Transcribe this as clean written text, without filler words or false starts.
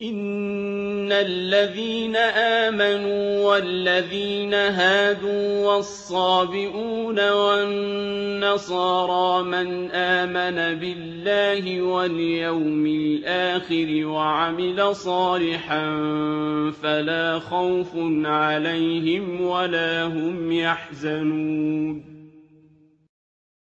إِنَّ الَّذِينَ آمَنُوا وَالَّذِينَ هَادُوا وَالصَّابِئُونَ وَالنَّصَارَىٰ مَنْ آمَنَ بِاللَّهِ وَالْيَوْمِ الْآخِرِ وَعَمِلَ صَالِحًا فَلَا خَوْفٌ عَلَيْهِمْ وَلَا هُمْ يَحْزَنُونَ